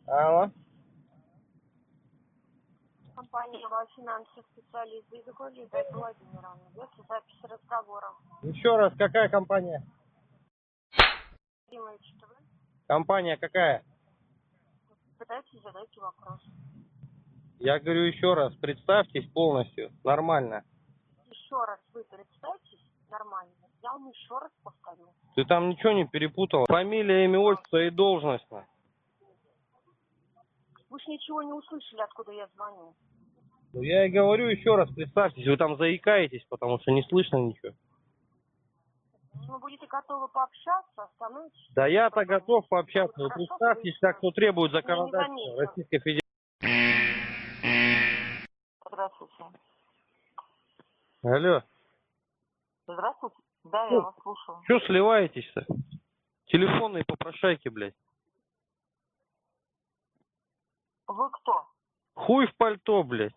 Алло. Компания «Ваш финансовый специалист» Безугла Лиза Владимировна. Ведется запись разговора. Еще раз, какая компания? Димович, что вы Компания какая? пытаетесь задать вопрос. Я говорю еще раз, представьтесь полностью, нормально. Еще раз вы представьтесь нормально. Я вам еще раз повторю. Ты там ничего не перепутал? Фамилия, имя, отчество и должность. Вы ж ничего не услышали, откуда я звоню. Ну, я и говорю еще раз, представьтесь, вы там заикаетесь, потому что не слышно ничего. Если вы будете готовы пообщаться, остановитесь. Да я-то готов пообщаться. Вы Хорошо, представьтесь, слышно. как то требует Я не законодательство заметила. Российской Федерации. Здравствуйте. Алло. Здравствуйте. Да, я вас слушаю. Че сливаетесь-то? Телефонные попрошайки, блядь. Вы кто? Хуй в пальто, блядь.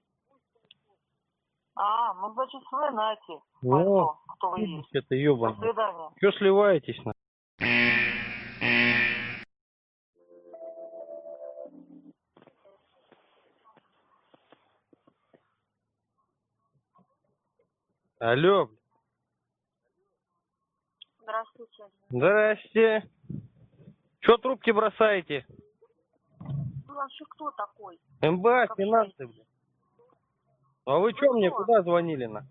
А, ну, значит, вы знаете, Ну, кто вы есть. это До ебаное. свидания. Че сливаетесь, на? Алло. Здравствуйте. Здрасте. Че трубки бросаете? Вы вообще кто такой? МБА, Как финансы, общаетесь? блядь. А вы че мне кто? куда звонили, на?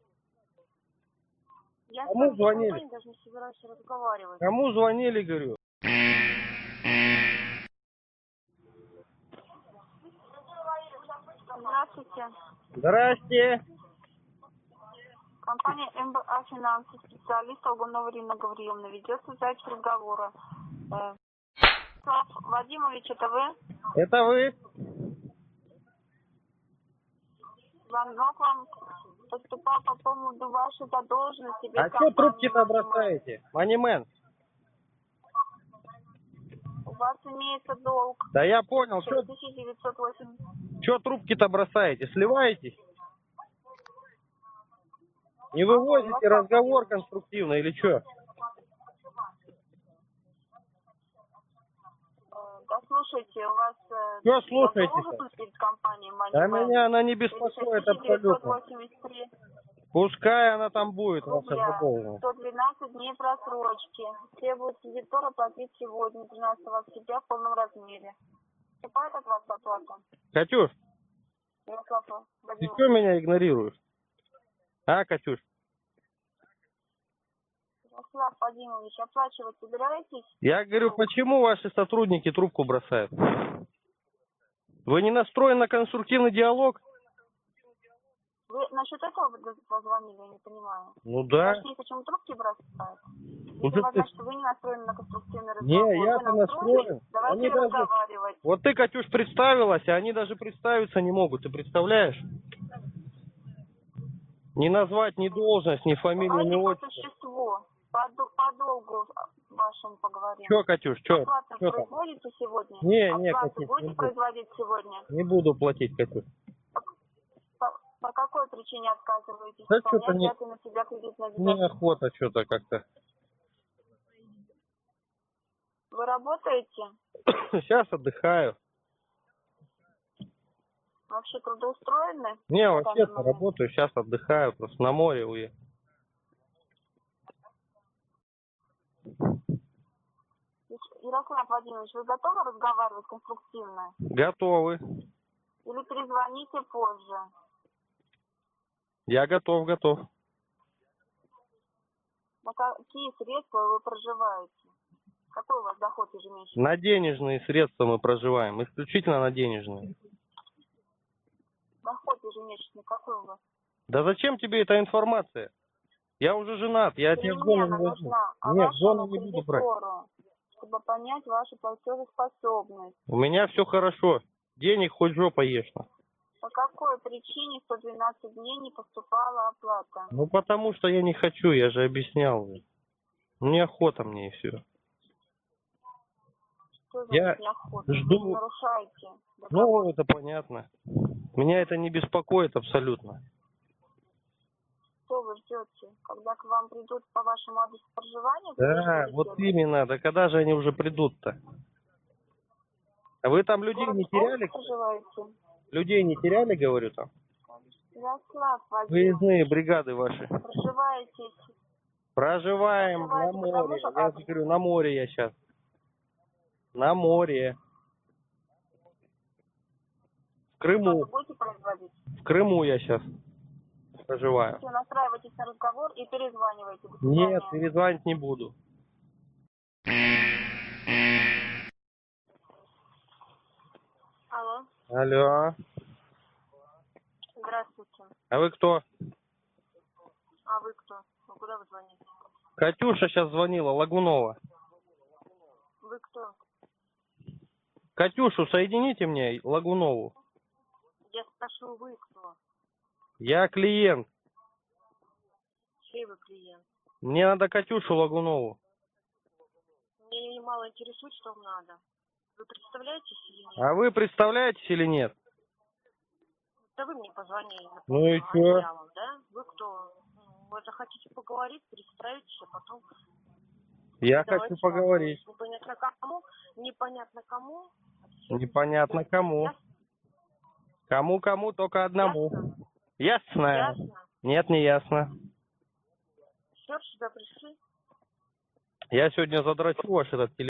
Я с Кому вами по звонили? компании даже не собираюсь разговаривать. Кому звонили, говорю? Здравствуйте. Здрасте. Компания МБА «Финансы», специалист Алгунова Ирина Гавриловна. Ведется запись разговора. Слав Вадимович, это вы? Это вы? Звонок вам поступал по поводу вашей задолженности без А что компании трубки-то Moneyman. бросаете? Манимен. У вас имеется долг Да я понял, 4908. что трубки-то бросаете? Сливаетесь? Не вывозите разговор конструктивно или что? Да слушайте, у вас Что слушаете-то? задолженность перед компанией Да Moneyman. меня она не беспокоит абсолютно. 4983 Пускай она там будет, ваша рубля. задолженность. 112 дней просрочки. Требует кредитор оплатить сегодня, 13 октября, в полном размере. Поступает от вас оплата? Катюш, Ярослав ты Владимирович. что меня игнорируешь? А, Катюш? Ярослав Владимирович, оплачивать собираетесь? Я говорю, почему ваши сотрудники трубку бросают? Вы не настроены на конструктивный диалог? Вы насчет этого позвонили, я не понимаю. Ну да. Точнее, почему трубки бросают? Уже Видимо, ты... значит, вы не настроены на конструктивный разговор. Не, Вы я-то настроены? настроен. Давайте Они даже... разговаривать. Вот ты, Катюш, представилась, а они даже представиться не могут. Ты представляешь? Не назвать ни должность, ни фамилию, ни Давайте по отчество. существу. По долгу вашему поговорим. Че, Катюш, че? Оплату Че там? производите сегодня? Не, Оплату Катюш, не будете буду. производить сегодня? Не буду платить, Катюш. По какой причине отказываетесь? Да что-то Выполнять не... взятые на себя кредитные обязательства? Неохота что-то как-то. Вы работаете? Сейчас отдыхаю. Вообще трудоустроены? Не, В вообще данный момент? работаю, сейчас отдыхаю, просто на море уехал. Ярослав Владимирович, вы готовы разговаривать конструктивно? Готовы. Или перезвоните позже? Я готов, готов. На какие средства вы проживаете? Какой у вас доход ежемесячный? На денежные средства мы проживаем, исключительно на денежные. Доход ежемесячный какой у вас? Да зачем тебе эта информация? Я уже женат, я тебя в зону Перемена не возьму. нужна, а Нет, в вашему зону не буду брать. кредитору, чтобы понять вашу платежеспособность. У меня все хорошо. Денег хоть жопа ешь. По какой причине 112 дней не поступала оплата? Ну потому что я не хочу, я же объяснял. Неохота мне и все. Что Я значит неохота? жду. Вы нарушаете договор. Ну, это понятно. Меня это не беспокоит абсолютно. Что вы ждете? Когда к вам придут по вашему адресу проживания? Да, вот именно. Да когда же они уже придут-то? А вы там людей Город не Омск теряли? проживаете? Людей не теряли, говорю, там? Ярослав Вадимович. Выездные бригады ваши. Проживаете Проживаем на по тому море. же Я же адресу? говорю, на море я сейчас. На море. В Крыму. Что-то будете производить? В Крыму я сейчас проживаю. Все, настраивайтесь на разговор и перезванивайте. До Нет, свидания. перезвонить не буду. Алло, Алло. здравствуйте. А вы кто? А вы кто? Ну, куда вы звоните? Катюша сейчас звонила, Лагунова. Вы кто? Катюшу соедините мне, Лагунову. Я спрашиваю, вы кто? Я клиент. Чей вы клиент? Мне надо Катюшу Лагунову. Мне мало интересует, что вам надо. Вы представляетесь или нет? А вы представляетесь или нет? Да вы мне позвонили. Ну и А чё? я вам, да? Вы кто? Вы захотите поговорить, представитесь, а потом... Я давайте хочу поговорить. Непонятно кому, непонятно кому. Непонятно кому. Ясно? Кому, только одному. Ясно? Ясно? Нет, не ясно. Все, сюда пришли? Я сегодня задрачу ваш этот телефон.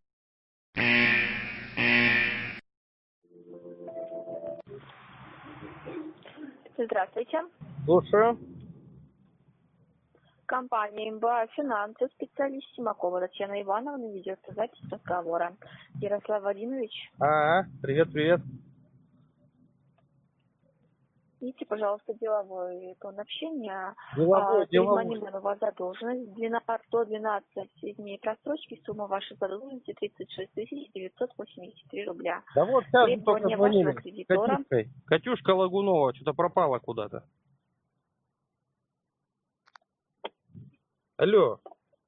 Здравствуйте. Слушаю. Компания МБА «Финансы», специалист Симакова Татьяна Ивановна, ведется запись разговора. Ярослав Владимирович, Привет. видите, пожалуйста, деловой тон общения. Деловой. Перезвонили на вас задолженность. 112 дней просрочки. Сумма вашей задолженности 36 983 рубля. Да вот сейчас мы только Требования звонили. вашего кредитора. Катюшка Лагунова что-то пропала куда-то. Алло.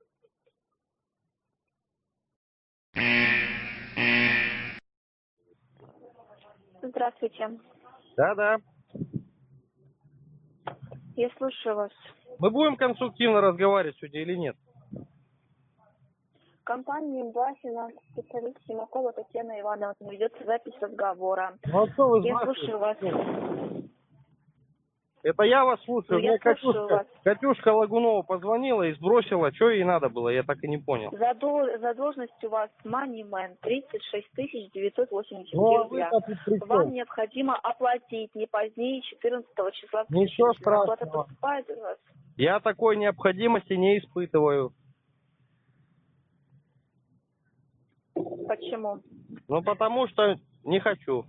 Здравствуйте. Да. Я слушаю вас. Мы будем конструктивно разговаривать сегодня или нет? Компания МБА «Финансы», специалист Симакова Татьяна Ивановна, ведется запись разговора. Ну а что вы Я спрашиваете? слушаю вас. Это я вас слушаю. Ну, я Мне слушаю вас. Катюшка Лагунова позвонила и сбросила. Что ей надо было? Я так и не понял. Задолженность у вас Moneyman 36 983 Ну, а рубля. вы-то тут при чем? Вам необходимо оплатить не позднее 14 числа. Ничего Оплата страшного. поступает у вас. Я такой необходимости не испытываю. Почему? Ну, потому что не хочу.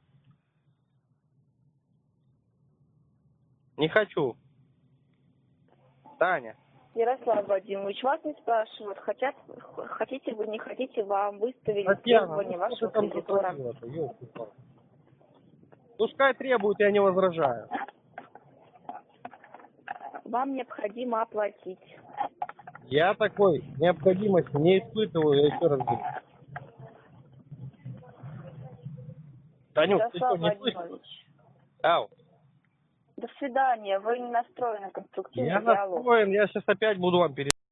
Не хочу. Таня. Ярослав Владимирович, вас не спрашивают, хотите вы, не хотите, вам выставили Татьяна, требования ну вашего что ты там кредитора. затворила-то, ёлки-палки? Пускай требует, я не возражаю. Вам необходимо оплатить. Я такой необходимости не испытываю, я еще раз говорю. Танюк, ты что, Ярослав не слышишь? Владимирович, Ау. до свидания, вы не настроены на конструктивный Я диалог. настроен, я сейчас опять буду вам перед...